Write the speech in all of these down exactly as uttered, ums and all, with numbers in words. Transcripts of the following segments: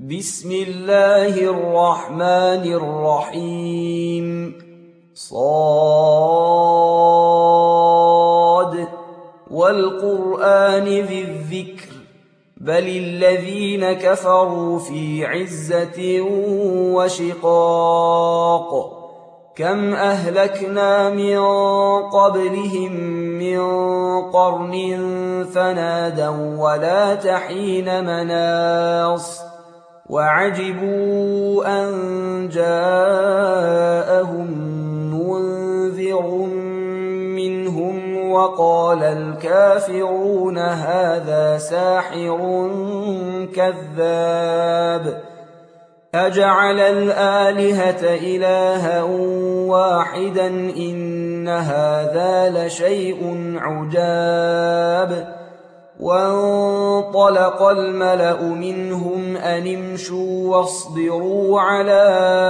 بسم الله الرحمن الرحيم صاد والقرآن ذي الذكر بل الذين كفروا في عزة وشقاق كم أهلكنا من قبلهم من قرن فنادوا ولا تحين مناص وعجبوا أن جاءهم منذر منهم وقال الكافرون هذا ساحر كذاب أجعل الآلهة إلها واحدا إن هذا لشيء عجاب وانطلق الملأ منهم أن امشوا واصبروا على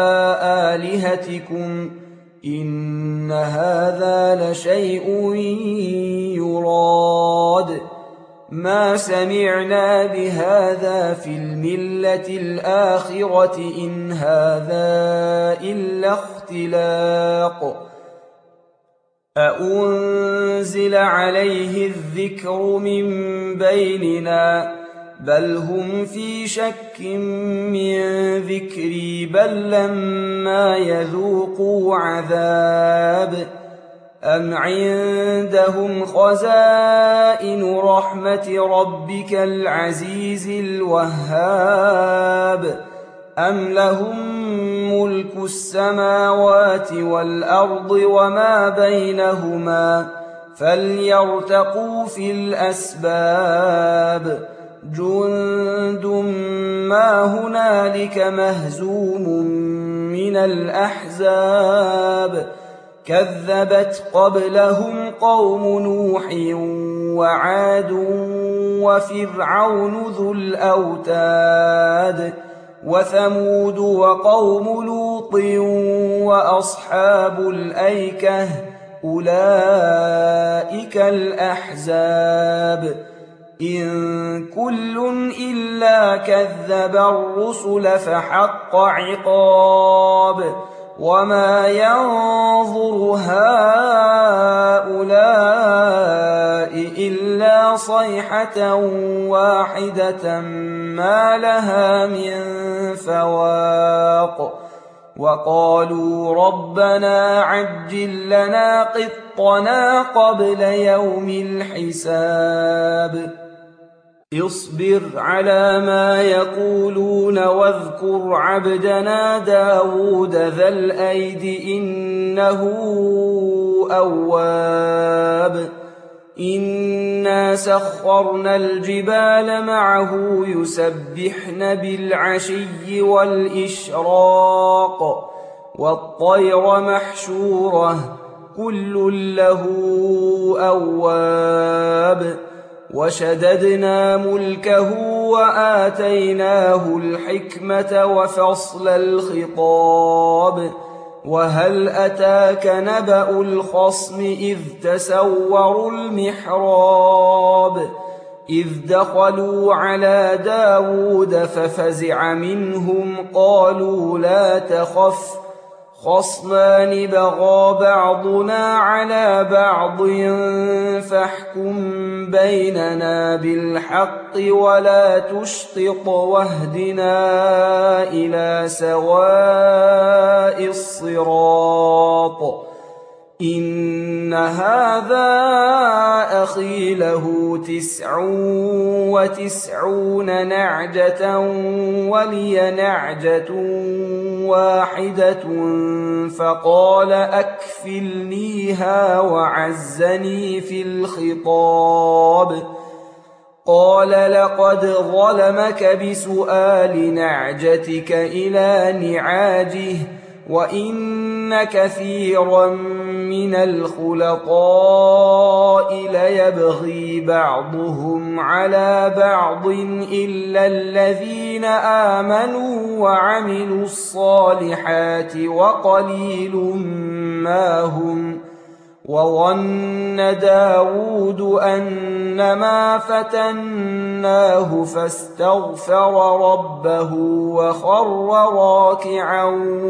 آلهتكم إن هذا لشيء يراد ما سمعنا بهذا في الملة الآخرة إن هذا إلا اختلاق أأنزل عليه الذكر من بيننا بل هم في شك من ذكري بل لما يذوقوا عذاب أم عندهم خزائن رحمة ربك العزيز الوهاب أم لهم ملك السماوات والأرض وما بينهما فليرتقوا في الأسباب جند ما هنالك مهزوم من الأحزاب كذبت قبلهم قوم نوح وعاد وفرعون ذو الأوتاد وثمود وقوم لوط وأصحاب الأيكة أولئك الأحزاب إن كل إلا كذب الرسل فحق عقاب وما ينظر هؤلاء إلا صيحة واحدة ما لها من فواق وقالوا ربنا عجل لنا قطنا قبل يوم الحساب اصبر على ما يقولون واذكر عبدنا داود ذا الأيد إنه أواب إنا سخرنا الجبال معه يسبحن بالعشي والإشراق والطير محشورة كل له أواب وشددنا ملكه وآتيناه الحكمة وفصل الخطاب وهل أتاك نبأ الخصم إذ تسوروا المحراب إذ دخلوا على داود ففزع منهم قالوا لا تخف خصمان بغى بعضنا على بعض فاحكم بيننا بالحق ولا تشطط واهدنا إلى سواء الصراط إن هذا أخي له تسع وتسعون نعجة ولي نعجة واحدة فقال أكفلنيها وعزني في الخطاب قال لقد ظلمك بسؤال نعجتك إلى نعاجه وإن كثيرا من الخلطاء ليبغي بعضهم على بعض إلا الذين آمنوا وعملوا الصالحات وقليل ما هم وظن داود أنما فتناه فاستغفر ربه وخر راكعا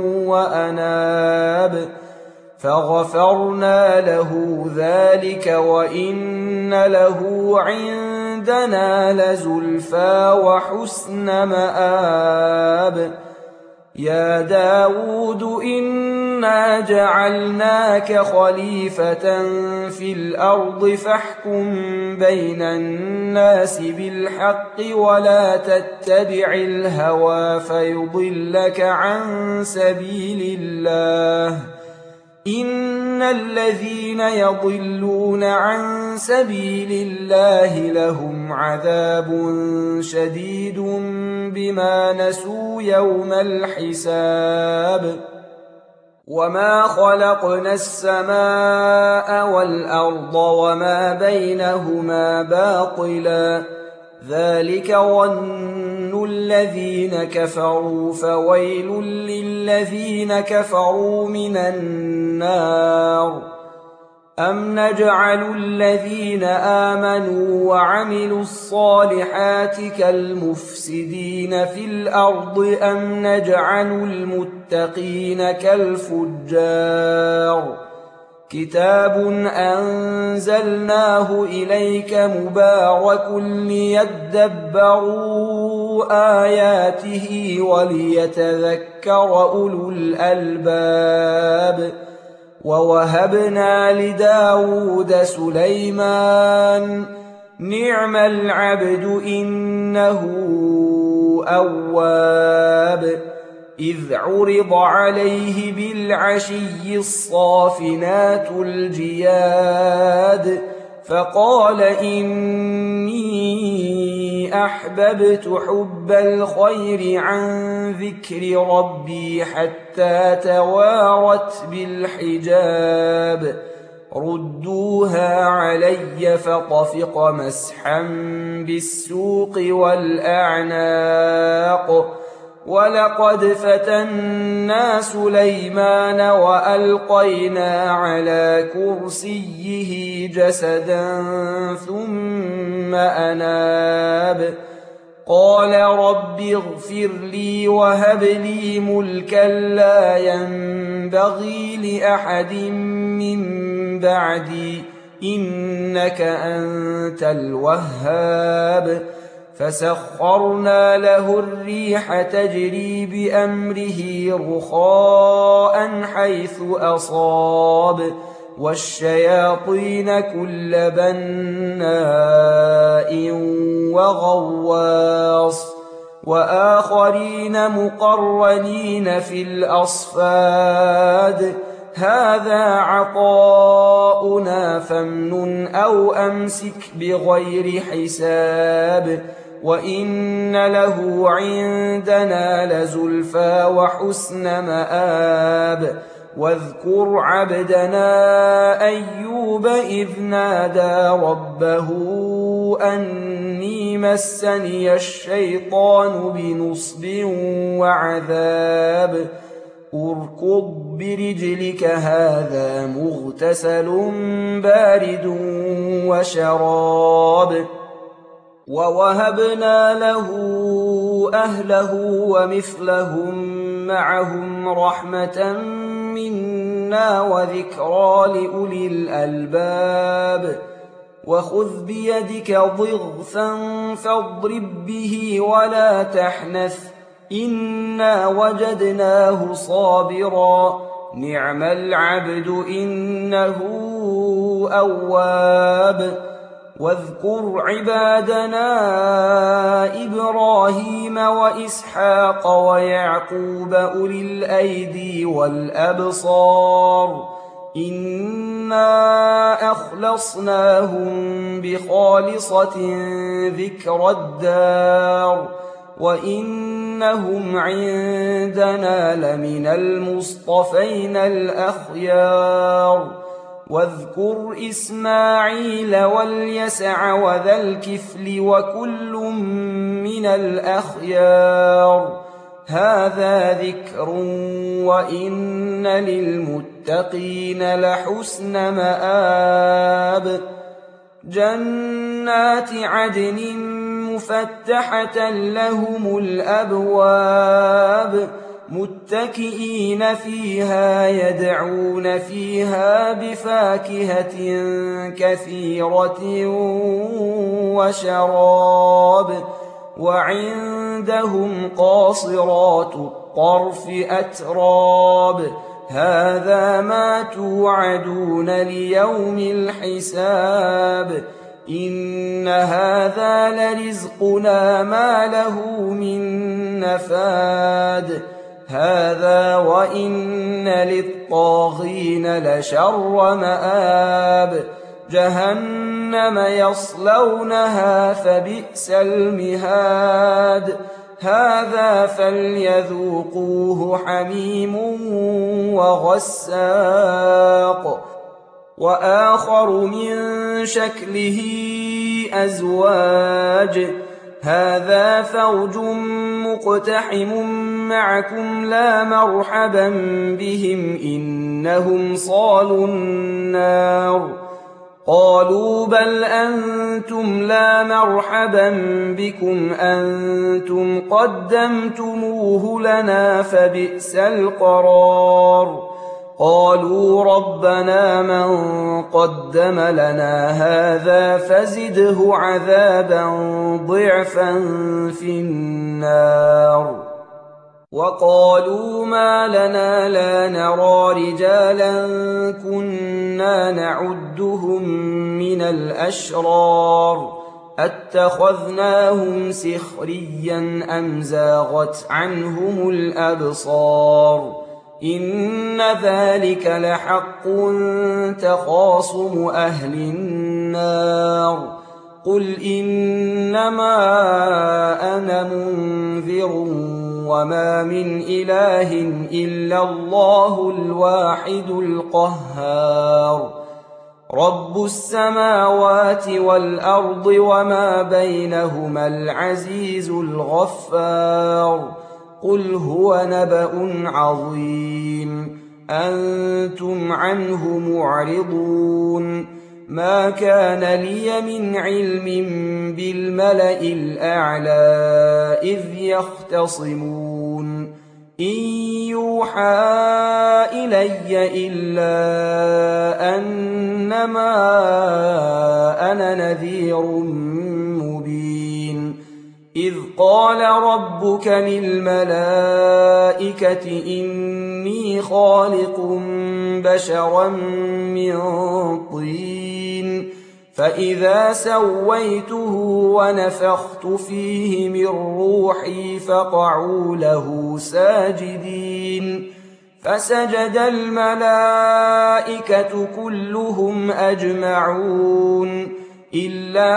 وأناب فغفرنا له ذلك وإن له عندنا لزلفى وحسن مآب. يا داود إنا جعلناك خليفة في الأرض فاحكم بين الناس بالحق ولا تتبع الهوى فيضلك عن سبيل الله. إن الذين يضلون عن سبيل الله لهم عذاب شديد بما نسوا يوم الحساب. وما خلقنا السماء والأرض وما بينهما باطلا ذلك ظن الذين كفروا فويل للذين كفروا من النار. أم نجعل الذين آمنوا وعملوا الصالحات كالمفسدين في الأرض أم نجعل المتقين كالفجار. كتاب أنزلناه إليك مبارك ليدبروا آياته وليتذكر أولو الألباب. ووهبنا لداود سليمان نعم العبد إنه أواب. إذ عرض عليه بالعشي الصافنات الجياد فقال إني أحببت حب الخير عن ذكر ربي حتى توارت بالحجاب. ردوها علي فطفق مسحا بالسوق والأعناق. ولقد فتنا سليمان وألقينا على كرسيه جسدا ثم أناب. قال رب اغفر لي وهب لي ملكا لا ينبغي لأحد من بعدي إنك أنت الوهاب. فسخرنا له الريح تجري بأمره رخاء حيث أصاب والشياطين كل بناء وغواص وآخرين مقرنين في الأصفاد. هذا عطاؤنا فامنن أو أمسك بغير حساب. وإن له عندنا لزلفى وحسن مآب. واذكر عبدنا أيوب إذ نادى ربه أني مسني الشيطان بنصب وعذاب. اركض برجلك هذا مغتسل بارد وشراب. ووهبنا له أهله ومثلهم معهم رحمة منا وذكرى لأولي الألباب. وخذ بيدك ضغثا فاضرب به ولا تحنث إنا وجدناه صابرا نعم العبد إنه أواب. واذكر عبادنا إبراهيم وإسحاق ويعقوب أولي الأيدي والأبصار إنا أخلصناهم بخالصة ذكر الدار وإنهم عندنا لمن المصطفين الأخيار. واذكر إسماعيل واليسع وذا الكفل وكل من الأخيار. هذا ذكر وإن للمتقين للمتقين لحسن مآب جنات عدن مفتحة لهم الأبواب متكئين فيها يدعون فيها بفاكهة كثيرة وشراب وعندهم قاصرات الطرف أتراب هذا ما توعدون ليوم الحساب إن هذا لرزقنا ما له من نفاد هذا وإن للطاغين لشر مآب جهنم يصلونها فبئس المهاد هذا فليذوقوه حميم وغساق وآخر من شكله أزواج هذا فوج مقتحم معكم لا مرحبا بهم إنهم صالوا النار قالوا بل أنتم لا مرحبا بكم أنتم قدمتموه لنا فبئس القرار قالوا ربنا من قدم لنا هذا فزده عذابا ضعفا في النار وقالوا ما لنا لا نرى رجالا كنا نعدهم من الأشرار أتخذناهم سخريا أم زاغت عنهم الأبصار إن ذلك لحق تخاصم أهل النار قل إنما أنا منذر وما من إله إلا الله الواحد القهار رب السماوات والأرض وما بينهما العزيز الغفار قل هو نبأ عظيم أنتم عنه معرضون ما كان لي من علم بالملأ الأعلى إذ يختصمون إن يوحى إلي إلا أنما أنا نذير مبين إذ قال ربك للملائكة إني خالق بشرا من طين فإذا سويته ونفخت فيه من روحي فقعوا له ساجدين فسجد الملائكة كلهم أجمعون إلا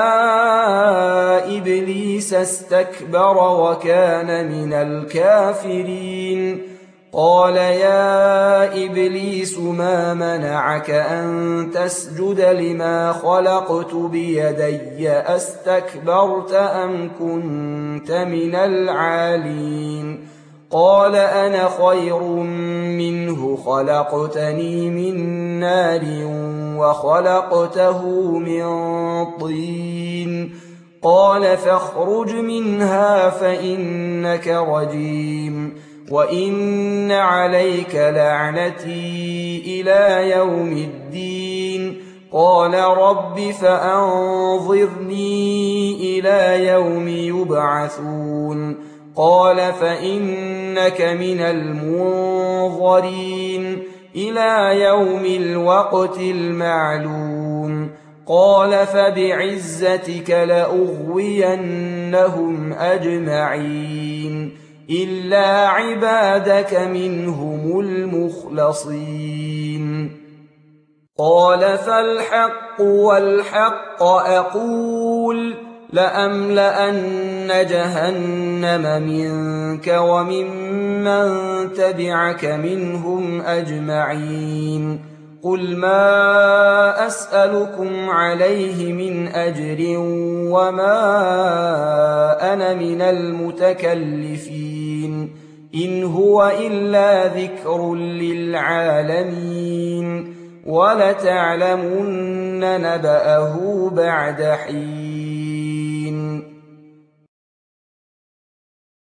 إبليس استكبر وكان من الكافرين قال يا إبليس ما منعك أن تسجد لما خلقت بيدي أستكبرت أم كنت من العالين قال أنا خير منه خلقتني من نار وخلقته من طين قال فاخرج منها فإنك رجيم وإن عليك لعنتي إلى يوم الدين قال رب فأنظرني إلى يوم يبعثون قال فإنك من المنظرين إلى يوم الوقت المعلوم قال فبعزتك لأغوينهم أجمعين إلا عبادك منهم المخلصين قال فالحق والحق أقول لأملأن جهنم منك وممن تبعك منهم أجمعين قل ما أسألكم عليه من أجر وما أنا من المتكلفين إن هو إلا ذكر للعالمين ولتعلمن نبأه بعد حين